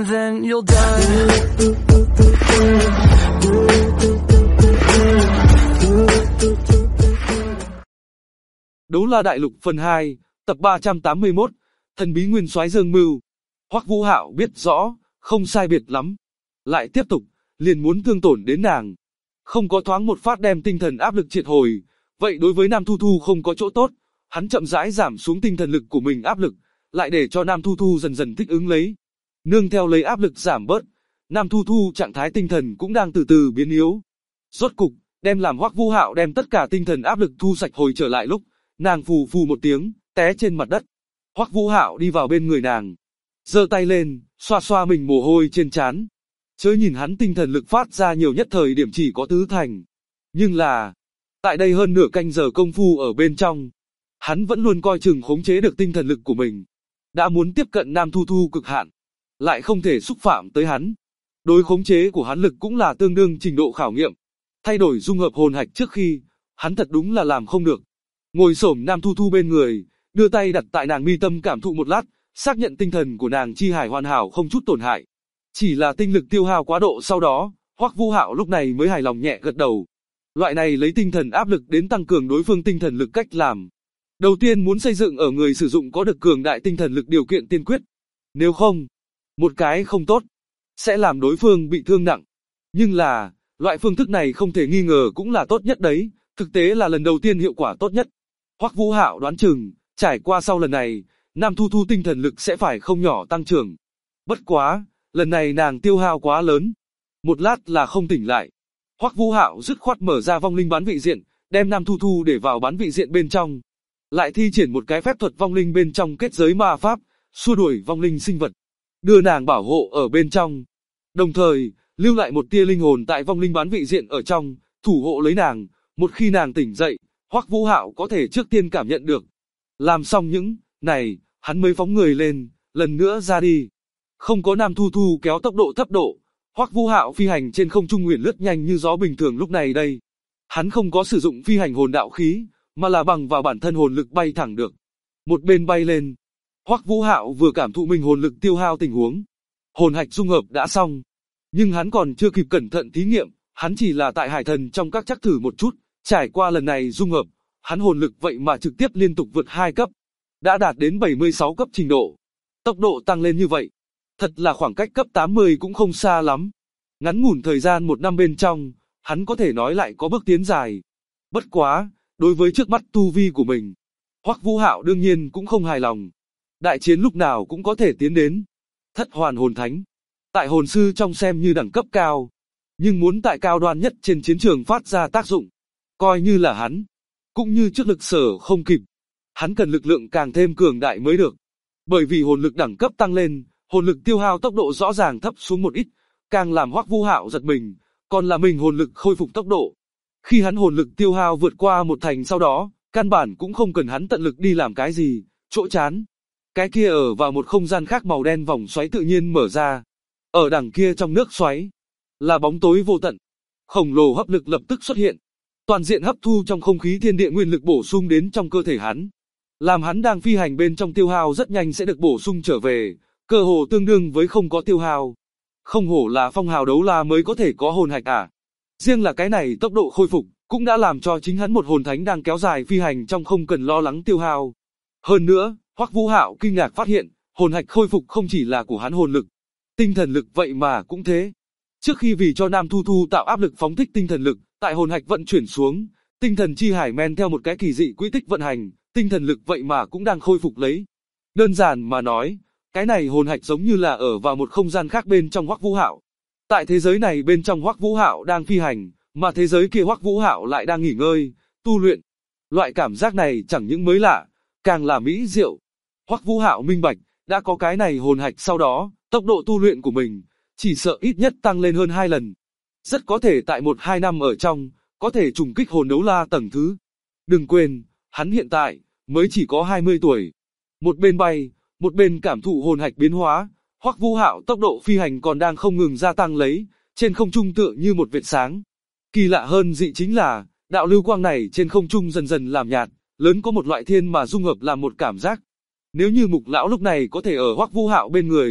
and then you'll die. Đấu La Đại Lục phần 2, tập 381, Thần bí nguyên soái Dương Mưu. Hoắc Vũ Hạo biết rõ, không sai biệt lắm. Lại tiếp tục, liền muốn thương tổn đến nàng. Không có thoáng một phát đem tinh thần áp lực triệt hồi, vậy đối với Nam Thu Thu không có chỗ tốt. Hắn chậm rãi giảm xuống tinh thần lực của mình áp lực, lại để cho Nam Thu Thu dần dần thích ứng lấy. Nương theo lấy áp lực giảm bớt, Nam Thu Thu trạng thái tinh thần cũng đang từ từ biến yếu. Rốt cục, đem làm Hoắc Vũ Hạo đem tất cả tinh thần áp lực thu sạch hồi trở lại lúc, nàng phù phù một tiếng, té trên mặt đất. Hoắc Vũ Hạo đi vào bên người nàng, giơ tay lên, xoa xoa mình mồ hôi trên trán. Chớ nhìn hắn tinh thần lực phát ra nhiều nhất thời điểm chỉ có tứ thành. Nhưng là, tại đây hơn nửa canh giờ công phu ở bên trong, hắn vẫn luôn coi chừng khống chế được tinh thần lực của mình. Đã muốn tiếp cận Nam Thu Thu cực hạn, lại không thể xúc phạm tới hắn. Đối khống chế của hắn lực cũng là tương đương trình độ khảo nghiệm. Thay đổi dung hợp hồn hạch trước khi, hắn thật đúng là làm không được. Ngồi xổm Nam Thu Thu bên người, đưa tay đặt tại nàng mi tâm cảm thụ một lát, xác nhận tinh thần của nàng chi hải hoàn hảo không chút tổn hại. Chỉ là tinh lực tiêu hao quá độ sau đó, Hoắc Vũ Hạo lúc này mới hài lòng nhẹ gật đầu. Loại này lấy tinh thần áp lực đến tăng cường đối phương tinh thần lực cách làm. Đầu tiên muốn xây dựng ở người sử dụng có được cường đại tinh thần lực điều kiện tiên quyết. Nếu không, một cái không tốt, sẽ làm đối phương bị thương nặng. Nhưng là, loại phương thức này không thể nghi ngờ cũng là tốt nhất đấy, thực tế là lần đầu tiên hiệu quả tốt nhất. Hoắc Vũ Hạo đoán chừng, trải qua sau lần này, Nam Thu Thu tinh thần lực sẽ phải không nhỏ tăng trưởng. Bất quá, lần này nàng tiêu hao quá lớn. Một lát là không tỉnh lại. Hoắc Vũ Hạo dứt khoát mở ra vong linh bán vị diện, đem Nam Thu Thu để vào bán vị diện bên trong. Lại thi triển một cái phép thuật vong linh bên trong kết giới ma pháp, xua đuổi vong linh sinh vật. Đưa nàng bảo hộ ở bên trong. Đồng thời, lưu lại một tia linh hồn tại vong linh bán vị diện ở trong, thủ hộ lấy nàng. Một khi nàng tỉnh dậy, Hoắc Vũ Hạo có thể trước tiên cảm nhận được. Làm xong những này, hắn mới phóng người lên, lần nữa ra đi. Không có Nam Thu Thu kéo tốc độ thấp độ, Hoắc Vũ Hạo phi hành trên không trung huyền lướt nhanh như gió bình thường lúc này đây. Hắn không có sử dụng phi hành hồn đạo khí, mà là bằng vào bản thân hồn lực bay thẳng được. Một bên bay lên, Hoắc Vũ Hạo vừa cảm thụ mình hồn lực tiêu hao tình huống. Hồn hạch dung hợp đã xong, nhưng hắn còn chưa kịp cẩn thận thí nghiệm, hắn chỉ là tại hải thần trong các chắc thử một chút, trải qua lần này dung hợp, hắn hồn lực vậy mà trực tiếp liên tục vượt 2 cấp, đã đạt đến 76 cấp trình độ. Tốc độ tăng lên như vậy, thật là khoảng cách cấp 80 cũng không xa lắm. Ngắn ngủn thời gian 1 năm bên trong, hắn có thể nói lại có bước tiến dài. Bất quá, đối với trước mắt tu vi của mình, Hoắc Vũ Hạo đương nhiên cũng không hài lòng. Đại chiến lúc nào cũng có thể tiến đến. Thất hoàn hồn thánh, tại hồn sư trong xem như đẳng cấp cao, nhưng muốn tại cao đoan nhất trên chiến trường phát ra tác dụng, coi như là hắn, cũng như trước lực sở không kịp. Hắn cần lực lượng càng thêm cường đại mới được. Bởi vì hồn lực đẳng cấp tăng lên, hồn lực tiêu hao tốc độ rõ ràng thấp xuống một ít, càng làm Hoắc Vũ Hạo giật mình, còn là mình hồn lực khôi phục tốc độ. Khi hắn hồn lực tiêu hao vượt qua 1 thành sau đó, căn bản cũng không cần hắn tận lực đi làm cái gì, chỗ chán. Cái kia ở vào một không gian khác màu đen vòng xoáy tự nhiên mở ra. Ở đằng kia trong nước xoáy, là bóng tối vô tận. Khổng lồ hấp lực lập tức xuất hiện. Toàn diện hấp thu trong không khí thiên địa nguyên lực bổ sung đến trong cơ thể hắn. Làm hắn đang phi hành bên trong tiêu hao rất nhanh sẽ được bổ sung trở về, cơ hồ tương đương với không có tiêu hao. Không hổ là phong hào đấu la mới có thể có hồn hạch à. Riêng là cái này tốc độ khôi phục, cũng đã làm cho chính hắn một hồn thánh đang kéo dài phi hành trong không cần lo lắng tiêu hao. Hơn nữa, Hoắc Vũ Hạo kinh ngạc phát hiện, hồn hạch khôi phục không chỉ là của hắn hồn lực, tinh thần lực vậy mà cũng thế. Trước khi vì cho Nam Thu Thu tạo áp lực phóng thích tinh thần lực, tại hồn hạch vận chuyển xuống, tinh thần chi hải men theo một cái kỳ dị quỹ tích vận hành, tinh thần lực vậy mà cũng đang khôi phục lấy. Đơn giản mà nói, cái này hồn hạch giống như là ở vào một không gian khác bên trong Hoắc Vũ Hạo. Tại thế giới này bên trong Hoắc Vũ Hạo đang phi hành, mà thế giới kia Hoắc Vũ Hạo lại đang nghỉ ngơi, tu luyện. Loại cảm giác này chẳng những mới lạ, càng là mỹ diệu. Hoắc Vũ Hạo minh bạch, đã có cái này hồn hạch sau đó, tốc độ tu luyện của mình, chỉ sợ ít nhất tăng lên hơn 2 lần. Rất có thể tại 1-2 năm ở trong, có thể trùng kích hồn đấu la tầng thứ. Đừng quên, hắn hiện tại, mới chỉ có 20 tuổi. Một bên bay, một bên cảm thụ hồn hạch biến hóa, Hoắc Vũ Hạo tốc độ phi hành còn đang không ngừng gia tăng lấy, trên không trung tựa như một vệt sáng. Kỳ lạ hơn dị chính là, đạo lưu quang này trên không trung dần dần làm nhạt, lớn có một loại thiên mà dung hợp làm một cảm giác. Nếu như Mục lão lúc này có thể ở Hoắc Vũ Hạo bên người,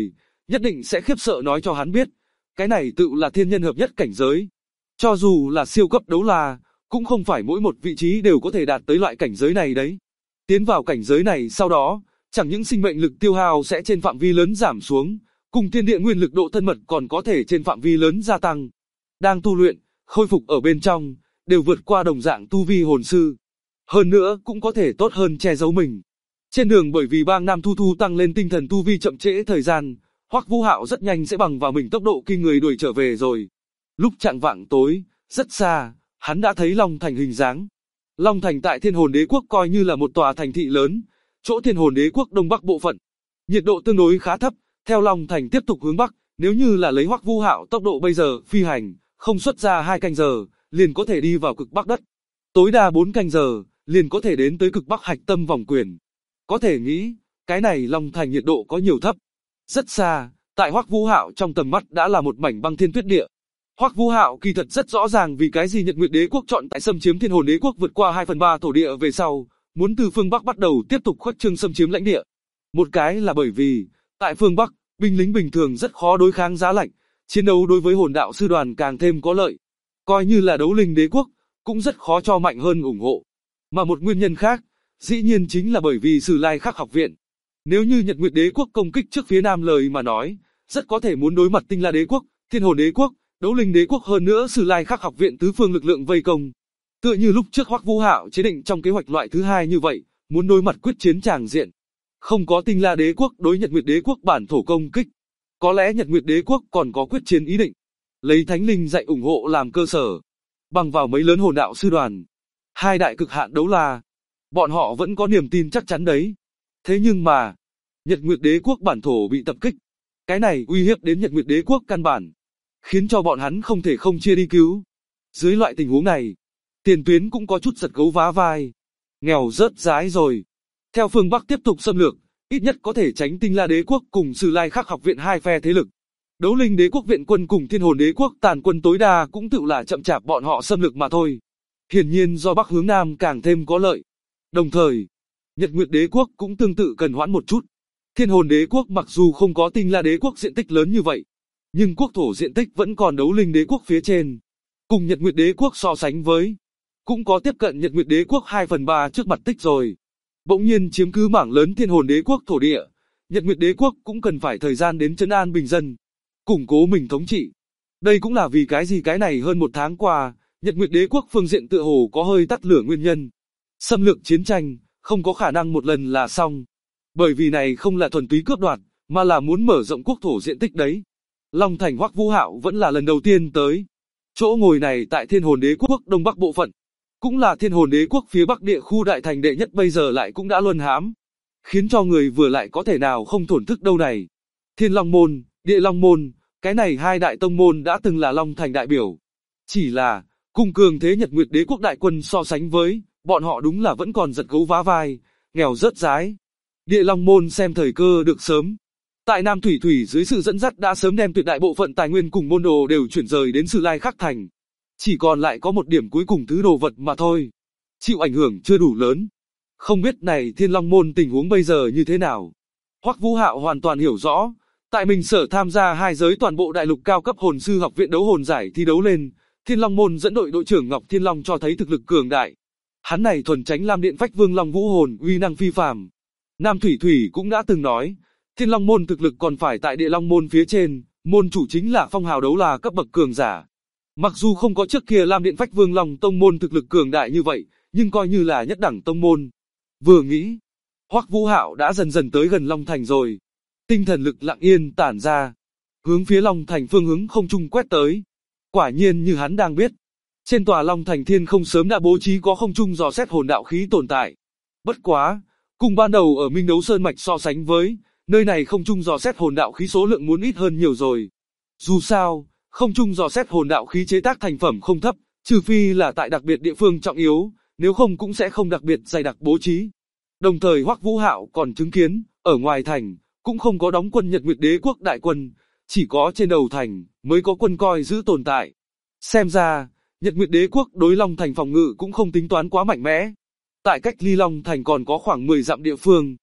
nhất định sẽ khiếp sợ nói cho hắn biết, cái này tự là thiên nhân hợp nhất cảnh giới. Cho dù là siêu cấp đấu la, cũng không phải mỗi một vị trí đều có thể đạt tới loại cảnh giới này đấy. Tiến vào cảnh giới này sau đó, chẳng những sinh mệnh lực tiêu hao sẽ trên phạm vi lớn giảm xuống, cùng thiên địa nguyên lực độ thân mật còn có thể trên phạm vi lớn gia tăng. Đang tu luyện, khôi phục ở bên trong, đều vượt qua đồng dạng tu vi hồn sư. Hơn nữa cũng có thể tốt hơn che giấu mình. Trên đường bởi vì bang Nam Thu Thu tăng lên tinh thần tu vi chậm trễ thời gian, Hoắc Vũ Hạo rất nhanh sẽ bằng vào mình tốc độ kinh người đuổi trở về rồi. Lúc chạng vạng tối, rất xa, hắn đã thấy Long Thành hình dáng. Long Thành tại Thiên Hồn Đế Quốc coi như là một tòa thành thị lớn, chỗ Thiên Hồn Đế Quốc đông bắc bộ phận. Nhiệt độ tương đối khá thấp, theo Long Thành tiếp tục hướng bắc, nếu như là lấy Hoắc Vũ Hạo tốc độ bây giờ phi hành, không xuất ra 2 canh giờ, liền có thể đi vào cực bắc đất. Tối đa 4 canh giờ, liền có thể đến tới cực bắc hạch tâm vòng quyền. Có thể nghĩ, cái này Long Thành nhiệt độ có nhiều thấp. Rất xa, tại Hoắc Vũ Hạo trong tầm mắt đã là một mảnh băng thiên tuyết địa. Hoắc Vũ Hạo kỳ thật rất rõ ràng vì cái gì Nhật Nguyệt Đế Quốc chọn tại xâm chiếm Thiên Hồn Đế Quốc vượt qua 2/3 thổ địa về sau, muốn từ phương Bắc bắt đầu tiếp tục khuếch trương xâm chiếm lãnh địa. Một cái là bởi vì, tại phương Bắc, binh lính bình thường rất khó đối kháng giá lạnh, chiến đấu đối với hồn đạo sư đoàn càng thêm có lợi. Coi như là đấu linh đế quốc, cũng rất khó cho mạnh hơn ủng hộ. Mà một nguyên nhân khác, dĩ nhiên chính là bởi vì Sử Lai Khắc học viện. Nếu như Nhật Nguyệt Đế Quốc công kích trước phía Nam lời mà nói, rất có thể muốn đối mặt Tinh La Đế Quốc, Thiên Hồn Đế Quốc, Đấu Linh Đế Quốc hơn nữa Sử Lai Khắc học viện tứ phương lực lượng vây công. Tựa như lúc trước Hoắc Vũ Hạo chế định trong kế hoạch loại thứ hai như vậy, muốn đối mặt quyết chiến tràng diện. Không có Tinh La Đế Quốc đối Nhật Nguyệt Đế Quốc bản thổ công kích, có lẽ Nhật Nguyệt Đế Quốc còn có quyết chiến ý định. Lấy Thánh Linh dạy ủng hộ làm cơ sở, bằng vào mấy lớn hồn đạo sư đoàn, 2 đại cực hạn đấu la, bọn họ vẫn có niềm tin chắc chắn đấy. Thế nhưng mà, Nhật Nguyệt Đế Quốc bản thổ bị tập kích, cái này uy hiếp đến Nhật Nguyệt Đế Quốc căn bản, khiến cho bọn hắn không thể không chia đi cứu. Dưới loại tình huống này, tiền tuyến cũng có chút giật gấu vá vai, nghèo rớt rái rồi. Theo phương Bắc tiếp tục xâm lược, ít nhất có thể tránh Tinh La Đế Quốc cùng Sử Lai Khắc học viện 2 phe thế lực. Đấu Linh Đế Quốc viện quân cùng Thiên Hồn Đế Quốc tàn quân tối đa cũng tự là chậm chạp bọn họ xâm lược mà thôi. Hiển nhiên do Bắc hướng Nam càng thêm có lợi. Đồng thời, Nhật Nguyệt Đế Quốc cũng tương tự cần hoãn một chút. Thiên Hồn Đế Quốc mặc dù không có Tinh La Đế Quốc diện tích lớn như vậy, nhưng quốc thổ diện tích vẫn còn Đấu Linh Đế Quốc phía trên. Cùng Nhật Nguyệt Đế Quốc so sánh với, cũng có tiếp cận Nhật Nguyệt Đế Quốc 2/3 trước mặt tích rồi. Bỗng nhiên chiếm cứ mảng lớn Thiên Hồn Đế Quốc thổ địa, Nhật Nguyệt Đế Quốc cũng cần phải thời gian đến trấn an bình dân, củng cố mình thống trị. Đây cũng là vì cái gì cái này hơn 1 tháng qua, Nhật Nguyệt Đế Quốc phương diện tựa hồ có hơi tắt lửa nguyên nhân. Xâm lược chiến tranh, không có khả năng một lần là xong. Bởi vì này không là thuần túy cướp đoạt, mà là muốn mở rộng quốc thổ diện tích đấy. Long Thành Hoắc Vũ Hạo vẫn là lần đầu tiên tới. Chỗ ngồi này tại Thiên Hồn Đế Quốc đông bắc bộ phận, cũng là Thiên Hồn Đế Quốc phía bắc địa khu đại thành đệ nhất bây giờ lại cũng đã luân hãm, khiến cho người vừa lại có thể nào không thổn thức đâu này. Thiên Long Môn, Địa Long Môn, cái này 2 đại tông môn đã từng là Long Thành đại biểu. Chỉ là, cùng cường thế Nhật Nguyệt Đế Quốc đại quân so sánh với, bọn họ đúng là vẫn còn giật gấu vá vai, nghèo rớt rái. Địa Long Môn xem thời cơ được sớm. Tại Nam Thủy Thủy dưới sự dẫn dắt đã sớm đem tuyệt đại bộ phận tài nguyên cùng môn đồ đều chuyển rời đến Sử Lai Khắc Thành. Chỉ còn lại có một điểm cuối cùng thứ đồ vật mà thôi. Chịu ảnh hưởng chưa đủ lớn. Không biết này Thiên Long Môn tình huống bây giờ như thế nào. Hoắc Vũ Hạo hoàn toàn hiểu rõ. Tại mình sở tham gia 2 giới toàn bộ đại lục cao cấp hồn sư học viện đấu hồn giải thi đấu lên. Thiên Long Môn dẫn đội đội trưởng Ngọc Thiên Long cho thấy thực lực cường đại. Hắn này thuần tránh Lam Điện Phách Vương Long Vũ hồn uy năng phi phàm. Nam Thủy Thủy cũng đã từng nói. Thiên Long Môn thực lực còn phải tại Địa Long Môn phía trên. Môn chủ chính là phong hào đấu là cấp bậc cường giả. Mặc dù không có trước kia Lam Điện Phách Vương Long tông môn thực lực cường đại như vậy, nhưng coi như là nhất đẳng tông môn. Vừa nghĩ, Hoắc Vũ Hạo đã dần dần tới gần Long Thành rồi. Tinh thần lực lặng yên tản ra, hướng phía Long Thành phương hướng không trung quét tới. Quả nhiên như hắn đang biết, trên tòa Long Thành Thiên không sớm đã bố trí có không trung dò xét hồn đạo khí tồn tại. Bất quá, cùng ban đầu ở Minh Đấu Sơn Mạch so sánh với, nơi này không trung dò xét hồn đạo khí số lượng muốn ít hơn nhiều rồi. Dù sao, không trung dò xét hồn đạo khí chế tác thành phẩm không thấp, trừ phi là tại đặc biệt địa phương trọng yếu, nếu không cũng sẽ không đặc biệt dày đặc bố trí. Đồng thời Hoắc Vũ Hạo còn chứng kiến, ở ngoài thành, cũng không có đóng quân Nhật Nguyệt Đế Quốc đại quân, chỉ có trên đầu thành, mới có quân coi giữ tồn tại. Xem ra, Nhật Nguyệt Đế Quốc đối Long Thành phòng ngự cũng không tính toán quá mạnh mẽ. Tại cách ly Long Thành còn có khoảng 10 dặm địa phương,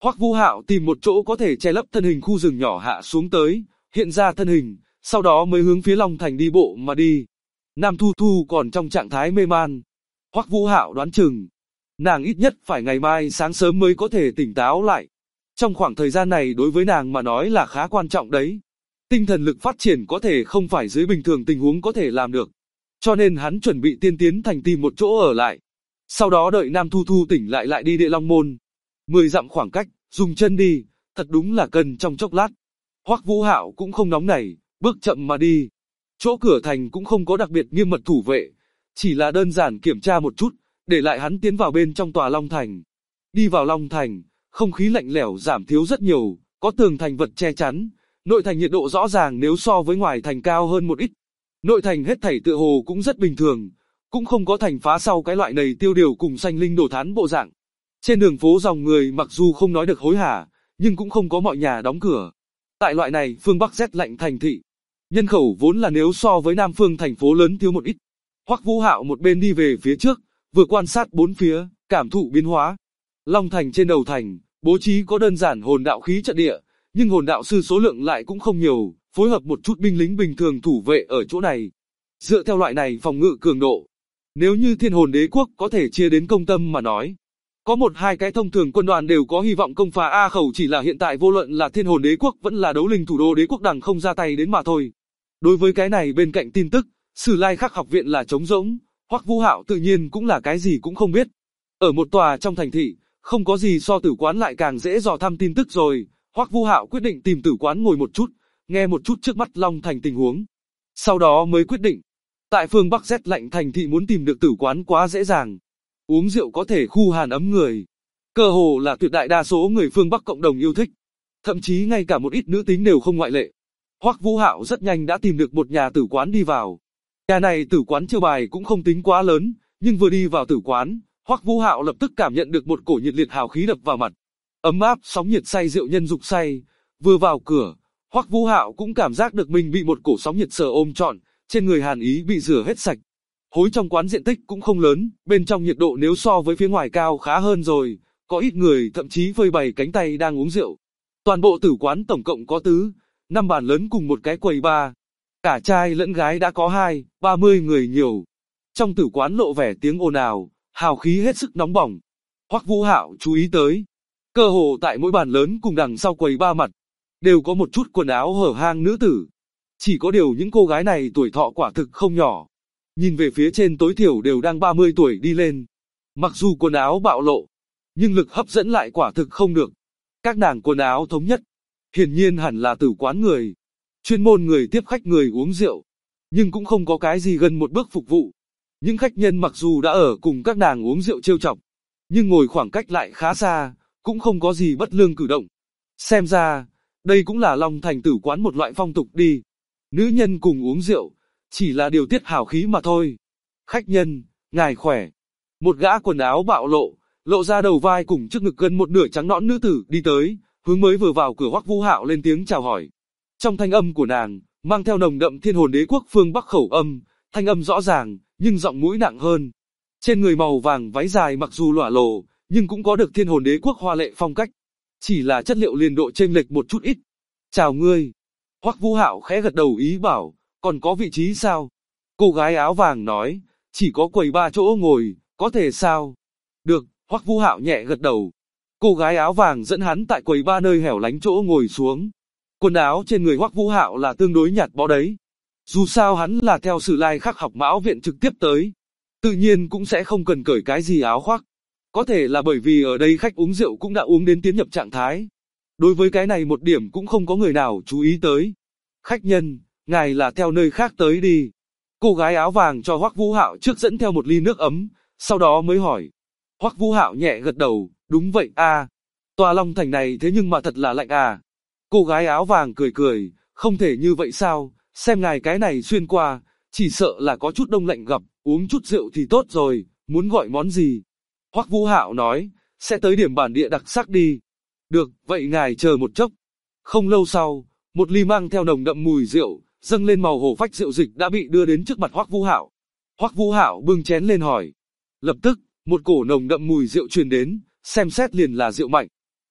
Hoắc Vũ Hạo tìm một chỗ có thể che lấp thân hình khu rừng nhỏ hạ xuống tới, hiện ra thân hình, sau đó mới hướng phía Long Thành đi bộ mà đi. Nam Thu Thu còn trong trạng thái mê man. Hoắc Vũ Hạo đoán chừng, nàng ít nhất phải ngày mai sáng sớm mới có thể tỉnh táo lại. Trong khoảng thời gian này đối với nàng mà nói là khá quan trọng đấy. Tinh thần lực phát triển có thể không phải dưới bình thường tình huống có thể làm được. Cho nên hắn chuẩn bị tiên tiến thành tìm một chỗ ở lại. Sau đó đợi Nam Thu Thu tỉnh lại đi Địa Long Môn. 10 dặm khoảng cách, dùng chân đi, thật đúng là cần trong chốc lát. Hoắc Vũ Hạo cũng không nóng nảy, bước chậm mà đi. Chỗ cửa thành cũng không có đặc biệt nghiêm mật thủ vệ, chỉ là đơn giản kiểm tra một chút, để lại hắn tiến vào bên trong tòa Long Thành. Đi vào Long Thành, không khí lạnh lẽo giảm thiếu rất nhiều, có tường thành vật che chắn, nội thành nhiệt độ rõ ràng nếu so với ngoài thành cao hơn một ít. Nội thành hết thảy tựa hồ cũng rất bình thường, cũng không có thành phá sau cái loại này tiêu điều cùng xanh linh đổ thán bộ dạng. Trên đường phố dòng người mặc dù không nói được hối hả, nhưng cũng không có mọi nhà đóng cửa. Tại loại này phương Bắc rét lạnh thành thị, nhân khẩu vốn là nếu so với Nam phương thành phố lớn thiếu một ít. Hoắc Vũ Hạo một bên đi về phía trước, vừa quan sát bốn phía, cảm thụ biến hóa. Long Thành trên đầu thành, bố trí có đơn giản hồn đạo khí trận địa, nhưng hồn đạo sư số lượng lại cũng không nhiều, phối hợp một chút binh lính bình thường thủ vệ ở chỗ này. Dựa theo loại này phòng ngự cường độ, nếu như Thiên Hồn Đế quốc có thể chia đến công tâm mà nói, có một hai cái thông thường quân đoàn đều có hy vọng công phá A Khẩu, chỉ là hiện tại vô luận là Thiên Hồn Đế quốc vẫn là Đấu Linh thủ đô đế quốc đằng không ra tay đến mà thôi. Đối với cái này bên cạnh tin tức, Sử Lai Khắc học viện là trống rỗng, Hoắc Vũ Hạo tự nhiên cũng là cái gì cũng không biết. Ở một tòa trong thành thị, không có gì so tử quán lại càng dễ dò thăm tin tức rồi. Hoắc Vũ Hạo quyết định tìm tử quán ngồi một chút, nghe một chút trước mắt Long Thành tình huống. Sau đó mới quyết định, tại phương Bắc rét lạnh thành thị muốn tìm được tử quán quá dễ dàng. Uống rượu có thể khu hàn ấm người. Cơ hồ là tuyệt đại đa số người phương Bắc cộng đồng yêu thích. Thậm chí ngay cả một ít nữ tính đều không ngoại lệ. Hoắc Vũ Hạo rất nhanh đã tìm được một nhà tử quán đi vào. Nhà này tử quán chiêu bài cũng không tính quá lớn, nhưng vừa đi vào tử quán, Hoắc Vũ Hạo lập tức cảm nhận được một cổ nhiệt liệt hào khí đập vào mặt. Ấm áp sóng nhiệt say rượu nhân dục say. Vừa vào cửa, Hoắc Vũ Hạo cũng cảm giác được mình bị một cổ sóng nhiệt sờ ôm trọn, trên người hàn ý bị rửa hết sạch. Hối trong quán diện tích cũng không lớn, bên trong nhiệt độ nếu so với phía ngoài cao khá hơn rồi, có ít người thậm chí phơi bày cánh tay đang uống rượu. Toàn bộ tử quán tổng cộng có 5 bàn lớn cùng một cái quầy bar. Cả trai lẫn gái đã có 30 người nhiều. Trong tử quán lộ vẻ tiếng ồn ào, hào khí hết sức nóng bỏng. Hoắc Vũ Hạo chú ý tới, cơ hồ tại mỗi bàn lớn cùng đằng sau quầy bar mặt, đều có một chút quần áo hở hang nữ tử. Chỉ có điều những cô gái này tuổi thọ quả thực không nhỏ. Nhìn về phía trên tối thiểu đều đang 30 tuổi đi lên. Mặc dù quần áo bạo lộ, nhưng lực hấp dẫn lại quả thực không được. Các nàng quần áo thống nhất, hiển nhiên hẳn là tử quán người. Chuyên môn người tiếp khách người uống rượu, nhưng cũng không có cái gì gần một bước phục vụ. Những khách nhân mặc dù đã ở cùng các nàng uống rượu trêu chọc, nhưng ngồi khoảng cách lại khá xa, cũng không có gì bất lương cử động. Xem ra, đây cũng là Long Thành tử quán một loại phong tục đi. Nữ nhân cùng uống rượu, chỉ là điều tiết hào khí mà thôi. Khách nhân, ngài khỏe. Một gã quần áo bạo lộ, lộ ra đầu vai cùng trước ngực gần một nửa trắng nõn nữ tử đi tới, hướng mới vừa vào cửa Hoắc Vũ Hạo lên tiếng chào hỏi. Trong thanh âm của nàng, mang theo nồng đậm Thiên Hồn Đế quốc phương Bắc khẩu âm, thanh âm rõ ràng, nhưng giọng mũi nặng hơn. Trên người màu vàng váy dài mặc dù lỏa lồ, nhưng cũng có được Thiên Hồn Đế quốc hoa lệ phong cách. Chỉ là chất liệu liền độ chênh lệch một chút ít. Chào ngươi. Hoắc Vũ Hạo khẽ gật đầu ý bảo, còn có vị trí sao? Cô gái áo vàng nói, chỉ có quầy ba chỗ ngồi, có thể sao? Được, Hoắc Vũ Hạo nhẹ gật đầu. Cô gái áo vàng dẫn hắn tại quầy ba nơi hẻo lánh chỗ ngồi xuống. Quần áo trên người Hoắc Vũ Hạo là tương đối nhạt bó đấy. Dù sao hắn là theo Sử Lai Khắc học mão viện trực tiếp tới, tự nhiên cũng sẽ không cần cởi cái gì áo khoác. Có thể là bởi vì ở đây khách uống rượu cũng đã uống đến tiến nhập trạng thái. Đối với cái này một điểm cũng không có người nào chú ý tới. Khách nhân, ngài là theo nơi khác tới đi. Cô gái áo vàng cho Hoắc Vũ Hạo trước dẫn theo một ly nước ấm, sau đó mới hỏi. Hoắc Vũ Hạo nhẹ gật đầu, đúng vậy à. Tòa Long Thành này thế nhưng mà thật là lạnh à. Cô gái áo vàng cười cười, không thể như vậy sao, xem ngài cái này xuyên qua, chỉ sợ là có chút đông lạnh gặp, uống chút rượu thì tốt rồi, muốn gọi món gì? Hoắc Vũ Hạo nói, sẽ tới điểm bản địa đặc sắc đi. Được, vậy ngài chờ một chốc. Không lâu sau, một ly mang theo nồng đậm mùi rượu, dâng lên màu hổ phách rượu dịch đã bị đưa đến trước mặt Hoắc Vũ Hạo. Hoắc Vũ Hạo bưng chén lên hỏi. Lập tức, một cổ nồng đậm mùi rượu truyền đến, xem xét liền là rượu mạnh.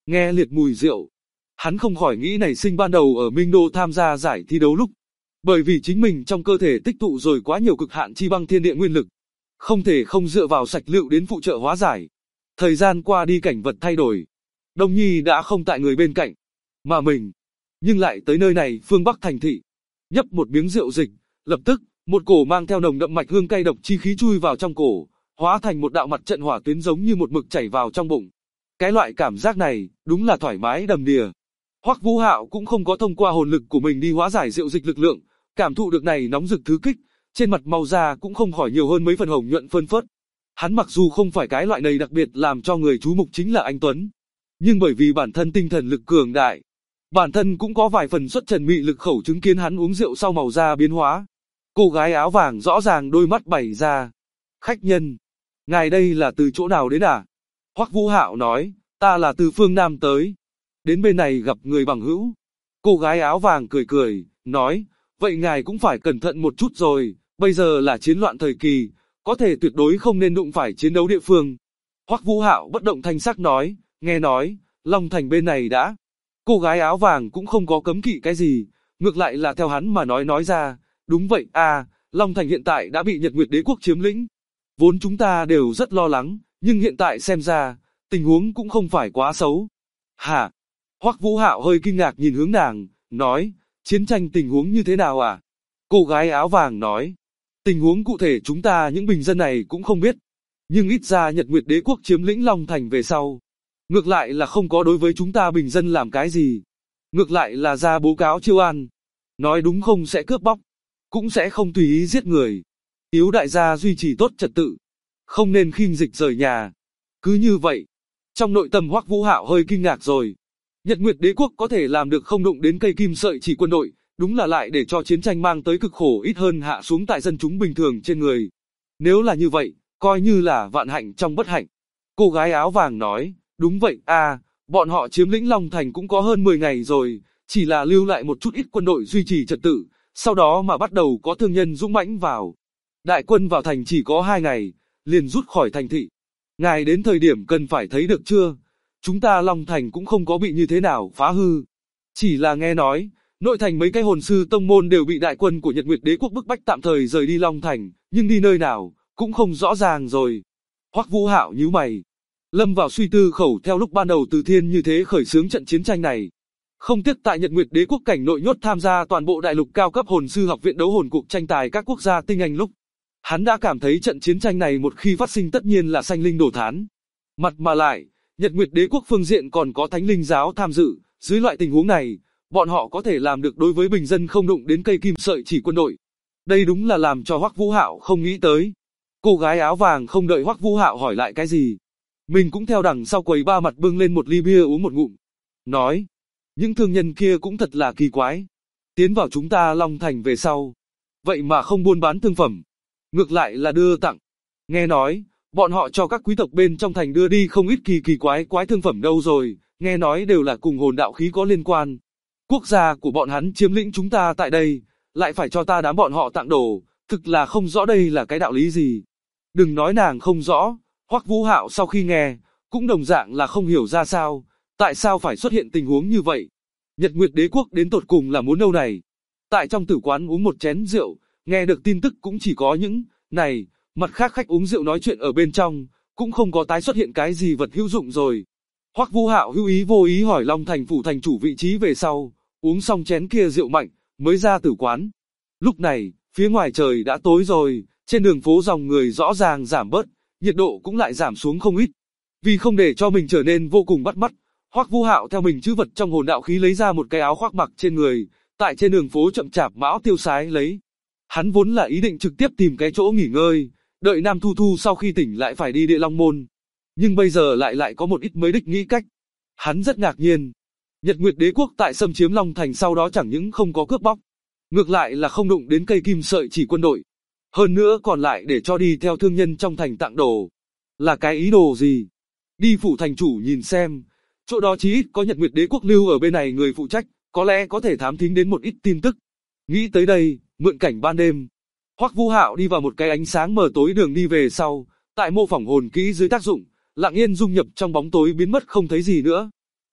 Nghe liệt mùi rượu, hắn không khỏi nghĩ nảy sinh ban đầu ở Minh Đô tham gia giải thi đấu lúc. Bởi vì chính mình trong cơ thể tích tụ rồi quá nhiều cực hạn chi băng thiên địa nguyên lực. Không thể không dựa vào sạch lựu đến phụ trợ hóa giải. Thời gian qua đi cảnh vật thay đổi. Đông Nhi đã không tại người bên cạnh. Mà mình, nhưng lại tới nơi này phương Bắc thành thị. Nhấp một miếng rượu dịch, lập tức, một cổ mang theo nồng đậm mạch hương cay độc chi khí chui vào trong cổ, hóa thành một đạo mặt trận hỏa tuyến giống như một mực chảy vào trong bụng. Cái loại cảm giác này, đúng là thoải mái đầm đìa. Hoắc Vũ Hạo cũng không có thông qua hồn lực của mình đi hóa giải rượu dịch lực lượng, cảm thụ được này nóng rực thứ kích, trên mặt màu da cũng không khỏi nhiều hơn mấy phần hồng nhuận phơn phớt. Hắn mặc dù không phải cái loại này đặc biệt làm cho người chú mục chính là anh Tuấn, nhưng bởi vì bản thân tinh thần lực cường đại, bản thân cũng có vài phần xuất trần mị lực khẩu chứng kiến hắn uống rượu sau màu da biến hóa. Cô gái áo vàng rõ ràng đôi mắt bày ra. Khách nhân, ngài đây là từ chỗ nào đến à? Hoắc Vũ Hạo nói, ta là từ phương Nam tới. Đến bên này gặp người bằng hữu. Cô gái áo vàng cười cười, nói, vậy ngài cũng phải cẩn thận một chút rồi, bây giờ là chiến loạn thời kỳ, có thể tuyệt đối không nên đụng phải chiến đấu địa phương. Hoắc Vũ Hạo bất động thanh sắc nói, nghe nói, Long Thành bên này đã. Cô gái áo vàng cũng không có cấm kỵ cái gì, ngược lại là theo hắn mà nói ra, đúng vậy à, Long Thành hiện tại đã bị Nhật Nguyệt Đế quốc chiếm lĩnh. Vốn chúng ta đều rất lo lắng, nhưng hiện tại xem ra, tình huống cũng không phải quá xấu. Hả? Hoắc Vũ Hạo hơi kinh ngạc nhìn hướng nàng, nói, chiến tranh tình huống như thế nào à? Cô gái áo vàng nói, tình huống cụ thể chúng ta những bình dân này cũng không biết. Nhưng ít ra Nhật Nguyệt Đế quốc chiếm lĩnh Long Thành về sau. Ngược lại là không có đối với chúng ta bình dân làm cái gì. Ngược lại là ra bố cáo chiêu an. Nói đúng không sẽ cướp bóc. Cũng sẽ không tùy ý giết người. Yếu đại gia duy trì tốt trật tự. Không nên khinh dịch rời nhà. Cứ như vậy. Trong nội tâm Hoắc Vũ Hạo hơi kinh ngạc rồi. Nhật Nguyệt Đế quốc có thể làm được không đụng đến cây kim sợi chỉ quân đội. Đúng là lại để cho chiến tranh mang tới cực khổ ít hơn hạ xuống tại dân chúng bình thường trên người. Nếu là như vậy, coi như là vạn hạnh trong bất hạnh. Cô gái áo vàng nói, đúng vậy à, bọn họ chiếm lĩnh Long Thành cũng có hơn 10 ngày rồi, chỉ là lưu lại một chút ít quân đội duy trì trật tự, sau đó mà bắt đầu có thương nhân dũng mãnh vào. Đại quân vào thành chỉ có 2 ngày, liền rút khỏi thành thị. Ngài đến thời điểm cần phải thấy được chưa? Chúng ta Long Thành cũng không có bị như thế nào phá hư. Chỉ là nghe nói, nội thành mấy cái hồn sư tông môn đều bị đại quân của Nhật Nguyệt Đế quốc bức bách tạm thời rời đi Long Thành, nhưng đi nơi nào, cũng không rõ ràng rồi. Hoắc Vũ Hạo nhíu mày, lâm vào suy tư khẩu theo lúc ban đầu Từ Thiên như thế khởi xướng trận chiến tranh này. Không tiếc tại Nhật Nguyệt Đế quốc cảnh nội nhốt tham gia toàn bộ đại lục cao cấp hồn sư học viện đấu hồn cuộc tranh tài các quốc gia tinh anh lúc. Hắn đã cảm thấy trận chiến tranh này một khi phát sinh tất nhiên là sanh linh đổ thán. Mặt mà lại, Nhật Nguyệt Đế quốc phương diện còn có Thánh Linh giáo tham dự, dưới loại tình huống này, bọn họ có thể làm được đối với bình dân không đụng đến cây kim sợi chỉ quân đội. Đây đúng là làm cho Hoắc Vũ Hạo không nghĩ tới. Cô gái áo vàng không đợi Hoắc Vũ Hạo hỏi lại cái gì, mình cũng theo đằng sau quầy ba mặt bưng lên một ly bia uống một ngụm. Nói, những thương nhân kia cũng thật là kỳ quái. Tiến vào chúng ta Long Thành về sau. Vậy mà không buôn bán thương phẩm. Ngược lại là đưa tặng. Nghe nói, bọn họ cho các quý tộc bên trong thành đưa đi không ít kỳ quái thương phẩm đâu rồi. Nghe nói đều là cùng hồn đạo khí có liên quan. Quốc gia của bọn hắn chiếm lĩnh chúng ta tại đây. Lại phải cho ta đám bọn họ tặng đồ. Thực là không rõ đây là cái đạo lý gì. Đừng nói nàng không rõ. Hoắc Vũ Hạo sau khi nghe, cũng đồng dạng là không hiểu ra sao, tại sao phải xuất hiện tình huống như vậy. Nhật Nguyệt Đế quốc đến tột cùng là muốn đâu này. Tại trong tử quán uống một chén rượu, nghe được tin tức cũng chỉ có những này, mặt khác khách uống rượu nói chuyện ở bên trong, cũng không có tái xuất hiện cái gì vật hữu dụng rồi. Hoắc Vũ Hạo hữu ý vô ý hỏi Long Thành phủ thành chủ vị trí về sau, uống xong chén kia rượu mạnh, mới ra tử quán. Lúc này, phía ngoài trời đã tối rồi, trên đường phố dòng người rõ ràng giảm bớt, nhiệt độ cũng lại giảm xuống không ít. Vì không để cho mình trở nên vô cùng bắt mắt, Hoắc Vũ Hạo theo mình trữ vật trong hồn đạo khí lấy ra một cái áo khoác mặc trên người, tại trên đường phố chậm chạp mão tiêu sái lấy. Hắn vốn là ý định trực tiếp tìm cái chỗ nghỉ ngơi, đợi Nam Thu Thu sau khi tỉnh lại phải đi Địa Long Môn. Nhưng bây giờ lại có một ít mới đích nghĩ cách. Hắn rất ngạc nhiên. Nhật Nguyệt Đế quốc tại xâm chiếm Long Thành sau đó chẳng những không có cướp bóc, ngược lại là không đụng đến cây kim sợi chỉ quân đội. Hơn nữa còn lại để cho đi theo thương nhân trong thành tặng đồ. Là cái ý đồ gì? Đi phủ thành chủ nhìn xem, chỗ đó chí ít có Nhật Nguyệt Đế quốc lưu ở bên này người phụ trách, có lẽ có thể thám thính đến một ít tin tức. Nghĩ tới đây, mượn cảnh ban đêm, Hoắc Vũ Hạo đi vào một cái ánh sáng mờ tối đường đi về sau, tại mô phỏng hồn kỹ dưới tác dụng, lặng yên dung nhập trong bóng tối biến mất không thấy gì nữa.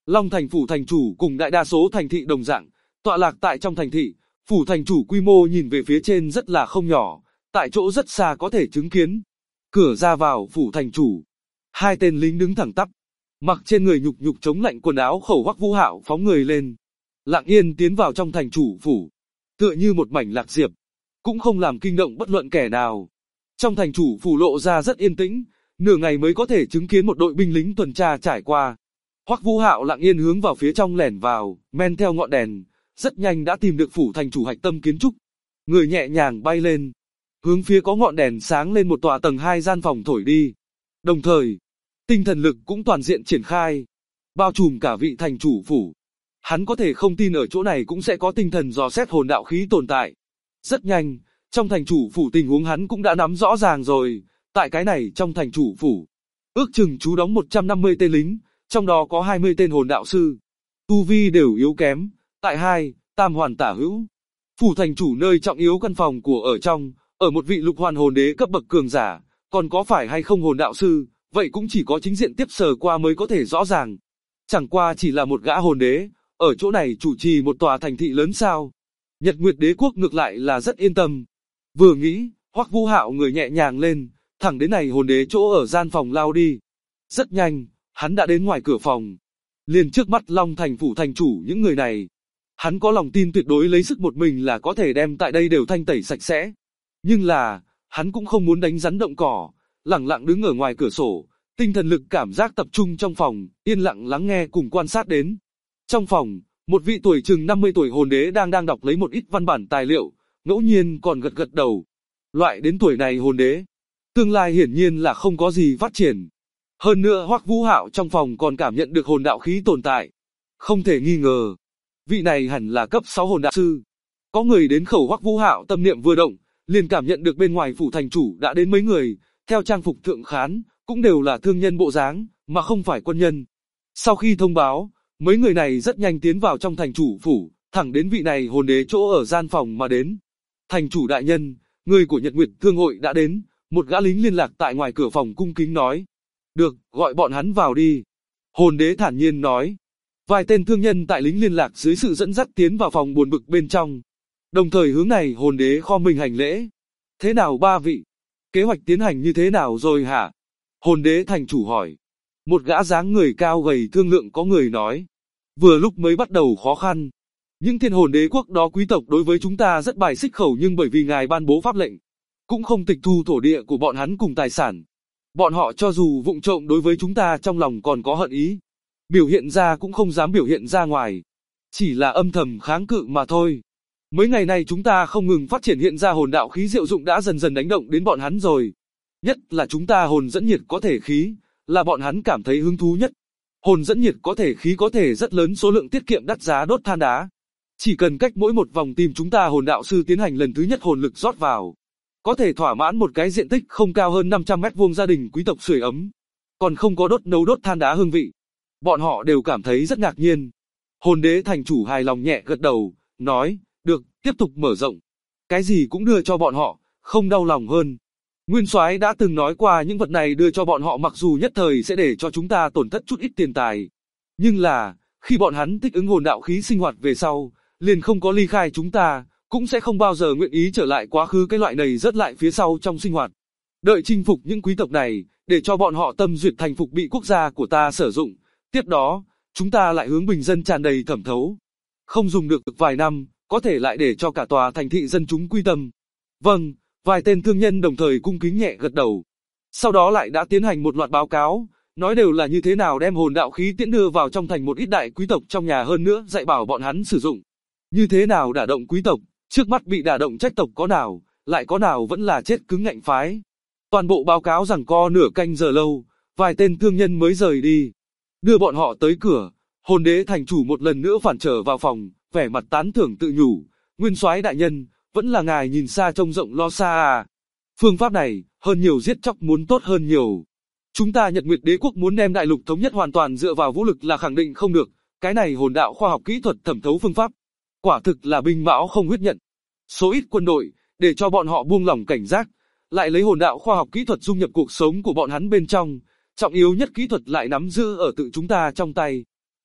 Long Thành phủ thành chủ cùng đại đa số thành thị đồng dạng, tọa lạc tại trong thành thị, phủ thành chủ quy mô nhìn về phía trên rất là không nhỏ, tại chỗ rất xa có thể chứng kiến. Cửa ra vào phủ thành chủ, hai tên lính đứng thẳng tắp, mặc trên người nhục nhục chống lạnh quần áo khẩu Hoắc Vũ Hạo phóng người lên, lặng yên tiến vào trong thành chủ phủ, tựa như một mảnh lạc diệp, cũng không làm kinh động bất luận kẻ nào. Trong thành chủ phủ lộ ra rất yên tĩnh, nửa ngày mới có thể chứng kiến một đội binh lính tuần tra trải qua. Hoắc Vũ Hạo lặng yên hướng vào phía trong lẻn vào, men theo ngọn đèn, rất nhanh đã tìm được phủ thành chủ hạch tâm kiến trúc. Người nhẹ nhàng bay lên, hướng phía có ngọn đèn sáng lên một tòa tầng 2 gian phòng thổi đi. Đồng thời, tinh thần lực cũng toàn diện triển khai, bao trùm cả vị thành chủ phủ. Hắn có thể không tin ở chỗ này cũng sẽ có tinh thần dò xét hồn đạo khí tồn tại. Rất nhanh, trong thành chủ phủ tình huống hắn cũng đã nắm rõ ràng rồi. Tại cái này trong thành chủ phủ, ước chừng trú đóng 150 tên lính, trong đó có 20 tên hồn đạo sư. Tu vi đều yếu kém, tại 2, tam hoàn tả hữu. Phủ thành chủ nơi trọng yếu căn phòng của ở trong, ở một vị lục hoàn hồn đế cấp bậc cường giả, còn có phải hay không hồn đạo sư, vậy cũng chỉ có chính diện tiếp sờ qua mới có thể rõ ràng. Chẳng qua chỉ là một gã hồn đế, ở chỗ này chủ trì một tòa thành thị lớn sao. Nhật Nguyệt Đế quốc ngược lại là rất yên tâm. Vừa nghĩ, Hoắc Vũ Hạo người nhẹ nhàng lên, thẳng đến này hồn đế chỗ ở gian phòng lao đi. Rất nhanh, hắn đã đến ngoài cửa phòng. Liền trước mắt Long Thành phủ thành chủ những người này. Hắn có lòng tin tuyệt đối lấy sức một mình là có thể đem tại đây đều thanh tẩy sạch sẽ. Nhưng là, hắn cũng không muốn đánh rắn động cỏ, lẳng lặng đứng ở ngoài cửa sổ, tinh thần lực cảm giác tập trung trong phòng, yên lặng lắng nghe cùng quan sát đến. Trong phòng, một vị tuổi chừng 50 tuổi hồn đế đang đọc lấy một ít văn bản tài liệu, ngẫu nhiên còn gật gật đầu. Loại đến tuổi này hồn đế, tương lai hiển nhiên là không có gì phát triển. Hơn nữa Hoắc Vũ Hạo trong phòng còn cảm nhận được hồn đạo khí tồn tại. Không thể nghi ngờ, vị này hẳn là cấp 6 hồn đạo sư. Có người đến khẩu Hoắc Vũ Hạo tâm niệm vừa động, liền cảm nhận được bên ngoài phủ thành chủ đã đến mấy người, theo trang phục thượng khán, cũng đều là thương nhân bộ dáng, mà không phải quân nhân. Sau khi thông báo, mấy người này rất nhanh tiến vào trong thành chủ phủ, thẳng đến vị này hồn đế chỗ ở gian phòng mà đến. Thành chủ đại nhân, người của Nhật Nguyệt Thương hội đã đến, một gã lính liên lạc tại ngoài cửa phòng cung kính nói. Được, gọi bọn hắn vào đi. Hồn đế thản nhiên nói. Vài tên thương nhân tại lính liên lạc dưới sự dẫn dắt tiến vào phòng buồn bực bên trong. Đồng thời hướng này hồn đế kho mình hành lễ. Thế nào ba vị? Kế hoạch tiến hành như thế nào rồi hả? Hồn đế thành chủ hỏi. Một gã dáng người cao gầy thương lượng có người nói. Vừa lúc mới bắt đầu khó khăn. Những thiên hồn đế quốc đó quý tộc đối với chúng ta rất bài xích khẩu, nhưng bởi vì ngài ban bố pháp lệnh, cũng không tịch thu thổ địa của bọn hắn cùng tài sản. Bọn họ cho dù vụng trộm đối với chúng ta trong lòng còn có hận ý, biểu hiện ra cũng không dám biểu hiện ra ngoài. Chỉ là âm thầm kháng cự mà thôi. Mấy ngày này chúng ta không ngừng phát triển hiện ra hồn đạo khí diệu dụng đã dần dần đánh động đến bọn hắn rồi. Nhất là chúng ta hồn dẫn nhiệt có thể khí, là bọn hắn cảm thấy hứng thú nhất. Hồn dẫn nhiệt có thể khí có thể rất lớn số lượng tiết kiệm đắt giá đốt than đá. Chỉ cần cách mỗi một vòng tìm chúng ta hồn đạo sư tiến hành lần thứ nhất hồn lực rót vào, có thể thỏa mãn một cái diện tích không cao hơn 500 mét vuông gia đình quý tộc sưởi ấm, còn không có nấu đốt than đá hương vị. Bọn họ đều cảm thấy rất ngạc nhiên. Hồn đế thành chủ hài lòng nhẹ gật đầu, nói, được, tiếp tục mở rộng. Cái gì cũng đưa cho bọn họ, không đau lòng hơn. Nguyên soái đã từng nói qua những vật này đưa cho bọn họ mặc dù nhất thời sẽ để cho chúng ta tổn thất chút ít tiền tài. Nhưng là, khi bọn hắn thích ứng hồn đạo khí sinh hoạt về sau, liền không có ly khai chúng ta, cũng sẽ không bao giờ nguyện ý trở lại quá khứ cái loại này rớt lại phía sau trong sinh hoạt. Đợi chinh phục những quý tộc này, để cho bọn họ tâm duyệt thành phục bị quốc gia của ta sử dụng. Tiếp đó, chúng ta lại hướng bình dân tràn đầy thẩm thấu. Không dùng được vài năm, có thể lại để cho cả tòa thành thị dân chúng quy tâm. Vâng, vài tên thương nhân đồng thời cung kính nhẹ gật đầu. Sau đó lại đã tiến hành một loạt báo cáo, nói đều là như thế nào đem hồn đạo khí tiễn đưa vào trong thành một ít đại quý tộc trong nhà, hơn nữa dạy bảo bọn hắn sử dụng. Như thế nào đả động quý tộc, trước mắt bị đả động trách tộc có nào, lại có nào vẫn là chết cứng ngạnh phái. Toàn bộ báo cáo giằng co nửa canh giờ lâu, vài tên thương nhân mới rời đi. Đưa bọn họ tới cửa, hồn đế thành chủ một lần nữa phản trở vào phòng, vẻ mặt tán thưởng tự nhủ, nguyên soái đại nhân, vẫn là ngài nhìn xa trông rộng lo xa à. Phương pháp này, hơn nhiều giết chóc muốn tốt hơn nhiều. Chúng ta Nhật Nguyệt Đế quốc muốn đem đại lục thống nhất hoàn toàn dựa vào vũ lực là khẳng định không được, cái này hồn đạo khoa học kỹ thuật thẩm thấu phương pháp. Quả thực là binh mão không huyết nhận. Số ít quân đội, để cho bọn họ buông lỏng cảnh giác, lại lấy hồn đạo khoa học kỹ thuật dung nhập cuộc sống của bọn hắn bên trong, trọng yếu nhất kỹ thuật lại nắm giữ ở tự chúng ta trong tay.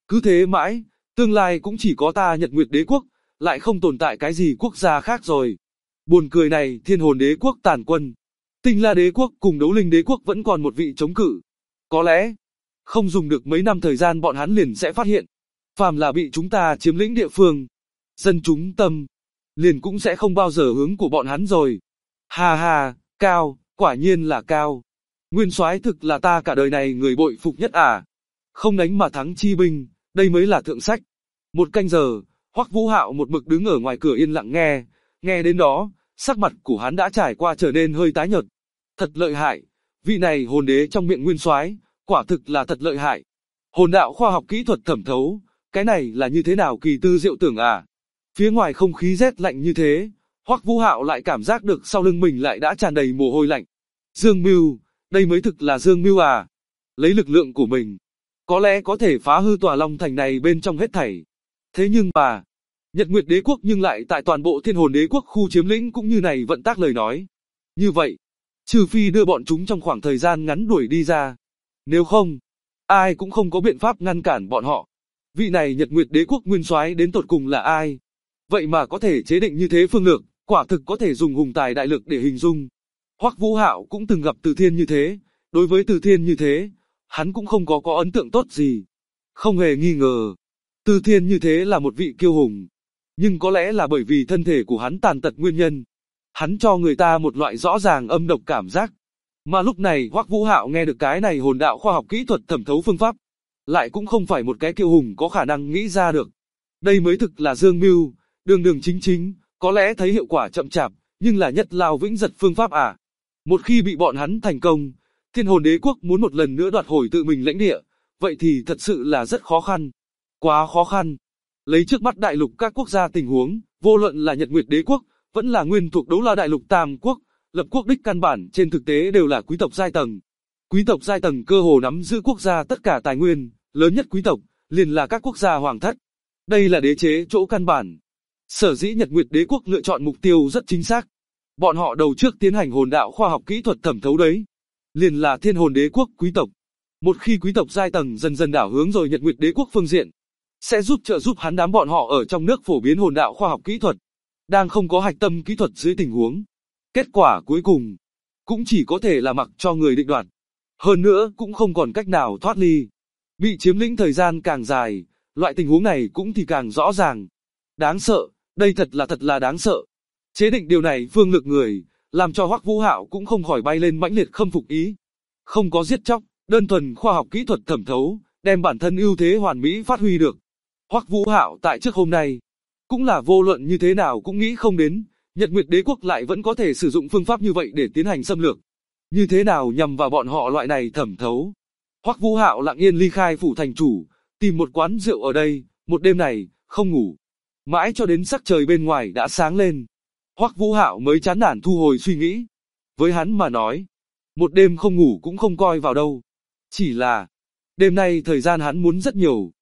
Cứ thế mãi, tương lai cũng chỉ có ta Nhật Nguyệt Đế quốc, lại không tồn tại cái gì quốc gia khác rồi. Buồn cười này, Thiên Hồn Đế quốc tàn quân, Tinh La Đế quốc cùng Đấu Linh Đế quốc vẫn còn một vị chống cự. Có lẽ, không dùng được mấy năm thời gian bọn hắn liền sẽ phát hiện, phàm là bị chúng ta chiếm lĩnh địa phương, dân chúng tâm, liền cũng sẽ không bao giờ hướng của bọn hắn rồi. Ha ha, Cao, quả nhiên là Cao. Nguyên soái thực là ta cả đời này người bội phục nhất à. Không đánh mà thắng chi binh, đây mới là thượng sách. Một canh giờ, Hoắc Vũ Hạo một mực đứng ở ngoài cửa yên lặng nghe đến đó, sắc mặt của hắn đã trải qua trở nên hơi tái nhợt. Thật lợi hại, vị này hồn đế trong miệng nguyên soái, quả thực là thật lợi hại. Hồn đạo khoa học kỹ thuật thẩm thấu, cái này là như thế nào kỳ tư diệu tưởng à? Phía ngoài không khí rét lạnh như thế, Hoắc Vũ Hạo lại cảm giác được sau lưng mình lại đã tràn đầy mồ hôi lạnh. Dương Mưu, đây mới thực là Dương Mưu à? Lấy lực lượng của mình, có lẽ có thể phá hư tòa Long Thành này bên trong hết thảy. Thế nhưng mà, Nhật Nguyệt Đế quốc nhưng lại tại toàn bộ Thiên Hồn Đế quốc khu chiếm lĩnh cũng như này vận tác lời nói. Như vậy, trừ phi đưa bọn chúng trong khoảng thời gian ngắn đuổi đi ra. Nếu không, ai cũng không có biện pháp ngăn cản bọn họ. Vị này Nhật Nguyệt Đế quốc nguyên soái đến tột cùng là ai? Vậy mà có thể chế định như thế phương lược, quả thực có thể dùng hùng tài đại lực để hình dung. Hoắc Vũ Hạo cũng từng gặp Từ Thiên như thế, đối với Từ Thiên như thế, hắn cũng không có ấn tượng tốt gì. Không hề nghi ngờ, Từ Thiên như thế là một vị kiêu hùng. Nhưng có lẽ là bởi vì thân thể của hắn tàn tật nguyên nhân, hắn cho người ta một loại rõ ràng âm độc cảm giác. Mà lúc này Hoắc Vũ Hạo nghe được cái này hồn đạo khoa học kỹ thuật thẩm thấu phương pháp, lại cũng không phải một cái kiêu hùng có khả năng nghĩ ra được. Đây mới thực là Dương Mưu, đường chính, có lẽ thấy hiệu quả chậm chạp, nhưng là nhất lao vĩnh giật phương pháp à. Một khi bị bọn hắn thành công, Thiên Hồn Đế quốc muốn một lần nữa đoạt hồi tự mình lãnh địa, vậy thì thật sự là rất khó khăn. Quá khó khăn. Lấy trước mắt đại lục các quốc gia tình huống, vô luận là Nhật Nguyệt Đế quốc, vẫn là nguyên thuộc Đấu La đại lục Tam quốc, lập quốc đích căn bản trên thực tế đều là quý tộc giai tầng. Quý tộc giai tầng cơ hồ nắm giữ quốc gia tất cả tài nguyên, lớn nhất quý tộc, liền là các quốc gia hoàng thất. Đây là đế chế chỗ căn bản. Sở dĩ Nhật Nguyệt Đế quốc lựa chọn mục tiêu rất chính xác. Bọn họ đầu trước tiến hành hồn đạo khoa học kỹ thuật thẩm thấu đấy, liền là Thiên Hồn Đế quốc quý tộc. Một khi quý tộc giai tầng dần dần đảo hướng rồi Nhật Nguyệt Đế quốc phương diện, sẽ trợ giúp hắn đám bọn họ ở trong nước phổ biến hồn đạo khoa học kỹ thuật, đang không có hạch tâm kỹ thuật dưới tình huống. Kết quả cuối cùng, cũng chỉ có thể là mặc cho người định đoạt. Hơn nữa cũng không còn cách nào thoát ly. Bị chiếm lĩnh thời gian càng dài, loại tình huống này cũng thì càng rõ ràng. Đáng sợ, đây thật là đáng sợ. Chế định điều này phương lực người, làm cho Hoắc Vũ Hạo cũng không khỏi bay lên mãnh liệt khâm phục ý. Không có giết chóc, đơn thuần khoa học kỹ thuật thẩm thấu, đem bản thân ưu thế hoàn mỹ phát huy được. Hoắc Vũ Hạo tại trước hôm nay, cũng là vô luận như thế nào cũng nghĩ không đến, Nhật Nguyệt Đế quốc lại vẫn có thể sử dụng phương pháp như vậy để tiến hành xâm lược. Như thế nào nhằm vào bọn họ loại này thẩm thấu. Hoắc Vũ Hạo lặng yên ly khai phủ thành chủ, tìm một quán rượu ở đây, một đêm này, không ngủ. Mãi cho đến sắc trời bên ngoài đã sáng lên, Hoắc Vũ Hạo mới chán nản thu hồi suy nghĩ. Với hắn mà nói, một đêm không ngủ cũng không coi vào đâu. Chỉ là, đêm nay thời gian hắn muốn rất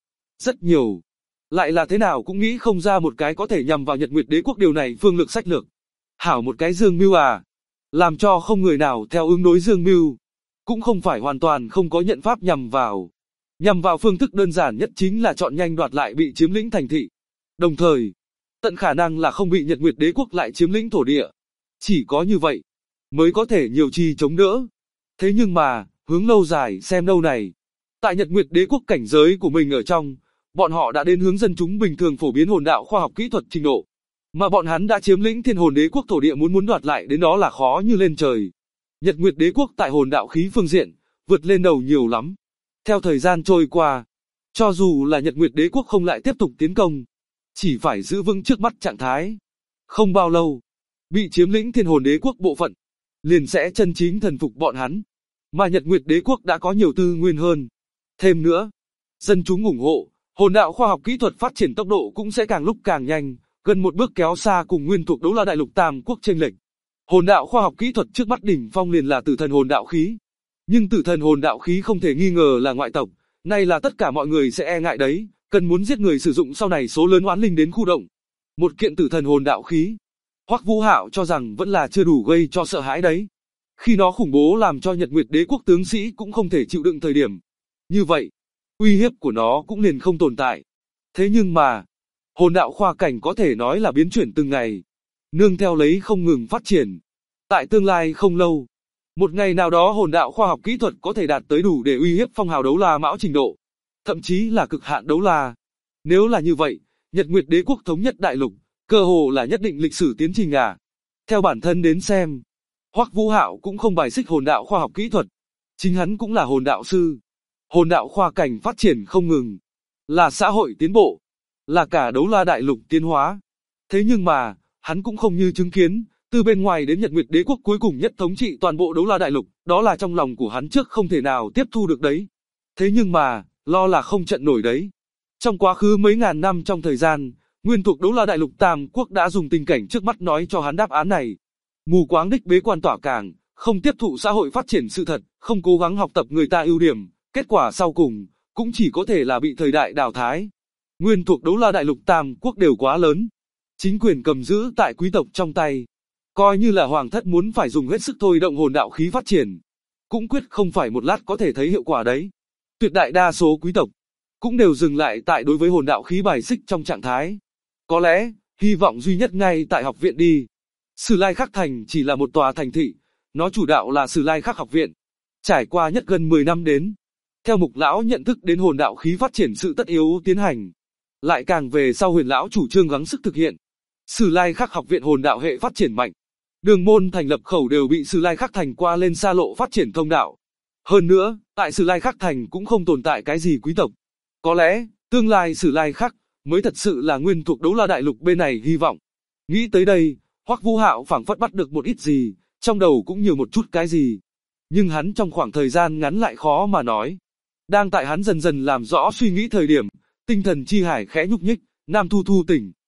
nhiều. Lại là thế nào cũng nghĩ không ra một cái có thể nhằm vào Nhật Nguyệt Đế quốc điều này phương lược sách lược. Hảo một cái Dương Mưu à. Làm cho không người nào theo ứng đối Dương Mưu. Cũng không phải hoàn toàn không có nhận pháp nhằm vào. Nhằm vào phương thức đơn giản nhất chính là chọn nhanh đoạt lại bị chiếm lĩnh thành thị. Đồng thời, tận khả năng là không bị Nhật Nguyệt Đế quốc lại chiếm lĩnh thổ địa. Chỉ có như vậy, mới có thể nhiều chi chống đỡ. Thế nhưng mà, hướng lâu dài xem đâu này. Tại Nhật Nguyệt Đế quốc cảnh giới của mình ở trong, bọn họ đã đến hướng dân chúng bình thường phổ biến hồn đạo khoa học kỹ thuật trình độ. Mà bọn hắn đã chiếm lĩnh Thiên Hồn Đế quốc thổ địa muốn đoạt lại đến đó là khó như lên trời. Nhật Nguyệt Đế quốc tại hồn đạo khí phương diện, vượt lên đầu nhiều lắm. Theo thời gian trôi qua, cho dù là Nhật Nguyệt Đế quốc không lại tiếp tục tiến công, chỉ phải giữ vững trước mắt trạng thái. Không bao lâu, bị chiếm lĩnh Thiên Hồn Đế quốc bộ phận, liền sẽ chân chính thần phục bọn hắn. Mà Nhật Nguyệt Đế quốc đã có nhiều tư nguyên hơn. Thêm nữa, dân chúng ủng hộ, hồn đạo khoa học kỹ thuật phát triển tốc độ cũng sẽ càng lúc càng nhanh, gần một bước kéo xa cùng nguyên thuộc Đấu La đại lục Tam quốc chênh lệch. Hồn đạo khoa học kỹ thuật trước mắt đỉnh phong liền là Tử Thần hồn đạo khí. Nhưng Tử Thần hồn đạo khí không thể nghi ngờ là ngoại tộc, này là tất cả mọi người sẽ e ngại đấy, cần muốn giết người sử dụng sau này số lớn oán linh đến khu động. Một kiện Tử Thần hồn đạo khí, Hoắc Vũ Hạo cho rằng vẫn là chưa đủ gây cho sợ hãi đấy. Khi nó khủng bố làm cho Nhật Nguyệt Đế quốc tướng sĩ cũng không thể chịu đựng thời điểm. Như vậy, uy hiếp của nó cũng liền không tồn tại. Thế nhưng mà, hồn đạo khoa cảnh có thể nói là biến chuyển từng ngày, nương theo lấy không ngừng phát triển. Tại tương lai không lâu, một ngày nào đó hồn đạo khoa học kỹ thuật có thể đạt tới đủ để uy hiếp phong hào đấu la mão trình độ, thậm chí là cực hạn đấu la. Nếu là như vậy, Nhật Nguyệt Đế quốc thống nhất đại lục, cơ hồ là nhất định lịch sử tiến trình à. Theo bản thân đến xem, Hoắc Vũ Hạo cũng không bài xích hồn đạo khoa học kỹ thuật. Chính hắn cũng là hồn đạo sư. Hồn đạo khoa cảnh phát triển không ngừng, là xã hội tiến bộ, là cả đấu la đại lục tiến hóa. Thế nhưng mà, hắn cũng không như chứng kiến, từ bên ngoài đến Nhật Nguyệt Đế quốc cuối cùng nhất thống trị toàn bộ đấu la đại lục, đó là trong lòng của hắn trước không thể nào tiếp thu được đấy. Thế nhưng mà, lo là không trận nổi đấy. Trong quá khứ mấy ngàn năm trong thời gian, nguyên thuộc đấu la đại lục Tam Quốc đã dùng tình cảnh trước mắt nói cho hắn đáp án này. Mù quáng đích bế quan tỏa cảng, không tiếp thụ xã hội phát triển sự thật, không cố gắng học tập người ta ưu điểm, kết quả sau cùng, cũng chỉ có thể là bị thời đại đào thái. Nguyên thuộc đấu la đại lục Tam Quốc đều quá lớn. Chính quyền cầm giữ tại quý tộc trong tay. Coi như là hoàng thất muốn phải dùng hết sức thôi động hồn đạo khí phát triển. Cũng quyết không phải một lát có thể thấy hiệu quả đấy. Tuyệt đại đa số quý tộc cũng đều dừng lại tại đối với hồn đạo khí bài xích trong trạng thái. Có lẽ, hy vọng duy nhất ngay tại học viện đi. Sử Lai Khắc Thành chỉ là một tòa thành thị, nó chủ đạo là Sử Lai Khắc học viện. Trải qua nhất gần 10 năm đến, theo Mục lão nhận thức đến hồn đạo khí phát triển sự tất yếu tiến hành, lại càng về sau Huyền lão chủ trương gắng sức thực hiện. Sử Lai Khắc học viện hồn đạo hệ phát triển mạnh, đường môn thành lập khẩu đều bị Sử Lai Khắc Thành qua lên xa lộ phát triển thông đạo. Hơn nữa, tại Sử Lai Khắc Thành cũng không tồn tại cái gì quý tộc. Có lẽ, tương lai Sử Lai Khắc mới thật sự là nguyên thuộc đấu la đại lục bên này hy vọng. Nghĩ tới đây, Hoắc Vũ Hạo phảng phất bắt được một ít gì, trong đầu cũng nhiều một chút cái gì. Nhưng hắn trong khoảng thời gian ngắn lại khó mà nói. Đang tại hắn dần dần làm rõ suy nghĩ thời điểm, tinh thần chi hải khẽ nhúc nhích, Nam Thu Thu tỉnh.